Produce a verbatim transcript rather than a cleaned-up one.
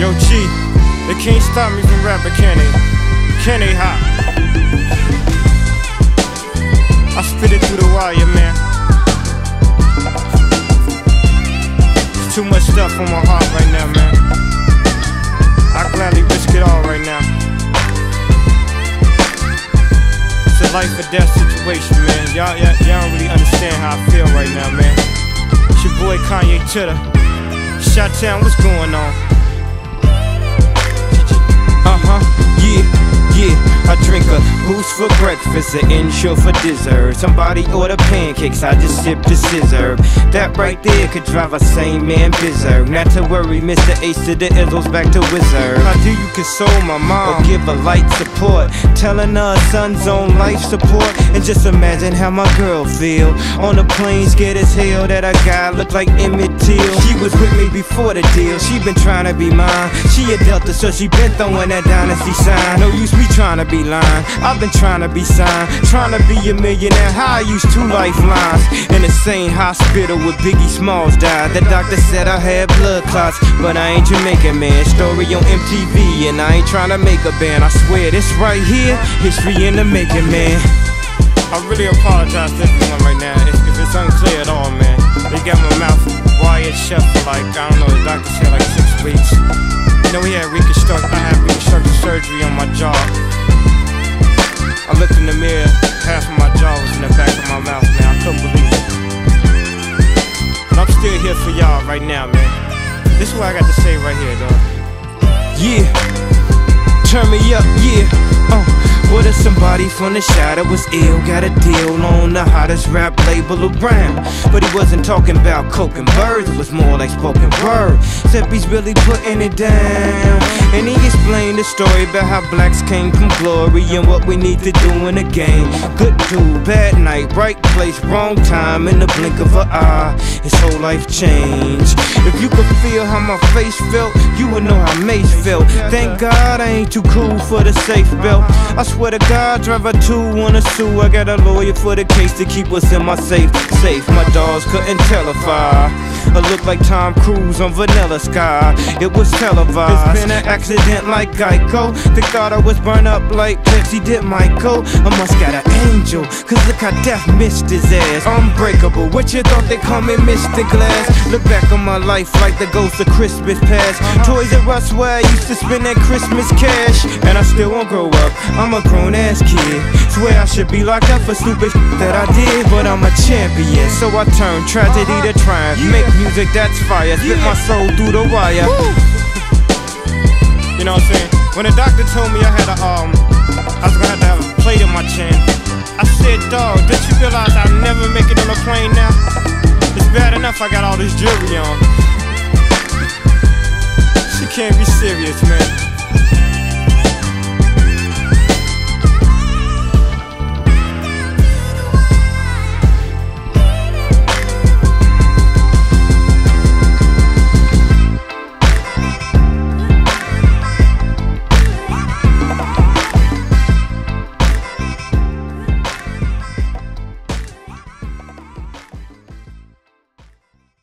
Yo, G, they can't stop me from rapping, can they? Can they, hot? I spit it through the wire, man. There's too much stuff on my heart right now, man. I gladly risk it all right now. It's a life or death situation, man. Y'all y'all don't really understand how I feel right now, man. It's your boy Kanye Titter. Shot-Town, what's going on? Uh-huh, yeah, yeah. I drink a boost for breakfast, an insure for dessert. Somebody order pancakes, I just sip the scissor. That right there could drive a sane man berserk. Not to worry, Mister Ace to the Izzles back to Wizard. How do you console my mom? Or give a light support, telling her son's on life support. And just imagine how my girl feel on the plane, scared as hell that a guy looked like Emmett Till. She was with me before the deal, she been trying to be mine. She a Delta, so she been throwing that dynasty sign. No use me trying to be lying, I've been trying to be signed, trying to be a millionaire. How I used two lifelines in the same hospital where Biggie Smalls died. The doctor said I had blood clots, but I ain't Jamaican, man. Story on M T V, and I ain't trying to make a band. I swear this right here, history in the making, man. I really apologize to everyone right now if, if it's unclear at all, man. They got my mouth wired shut for like, I don't know, the doctor said like six weeks. You know, we had reconstruct, I had reconstructive surgery on my jaw. I looked in the mirror, half of my jaw was in the back of my mouth, man. I couldn't believe it. But I'm still here for y'all right now, man. This is what I got to say right here, dog. Yeah, turn me up, yeah. Uh, what if somebody from the shadow was ill, got a deal on the hottest rap label around? But he wasn't talking about coke and birds, it was more like spoken word. Except he's really putting it down. And he explained the story about how blacks came from glory and what we need to do in the game. Good dude, bad night, right place, wrong time, in the blink of an eye, his whole life changed. If you could feel how my face felt, you would know how Mace felt. Thank God I ain't too cool for the safe belt. I swear to God, driver two wanna sue. I got a lawyer for the case to keep us in my safe. Safe, my dogs couldn't tell if I I look like Tom Cruise on Vanilla Sky. It was televised. It's been an accident like Geico. They thought I was burned up like Pepsi did Michael. I must got an angel, cause look how death missed his ass. Unbreakable, what you thought they call me Mister Glass? Look back on my life like the ghost of Christmas past. Toys R Us where I used to spend that Christmas cash. And I still won't grow up, I'm a grown ass kid. Swear I should be locked up for stupid shit that I did, but I'm a champion, so I turn tragedy to triumph. Make music that's fire, spit my soul through the wire. You know what I'm saying? When the doctor told me I had a um, I was gonna have to have a plate in my chin, I said, dog, did you realize I'll never make it on a plane now? It's bad enough I got all this jewelry on. She can't be serious, man.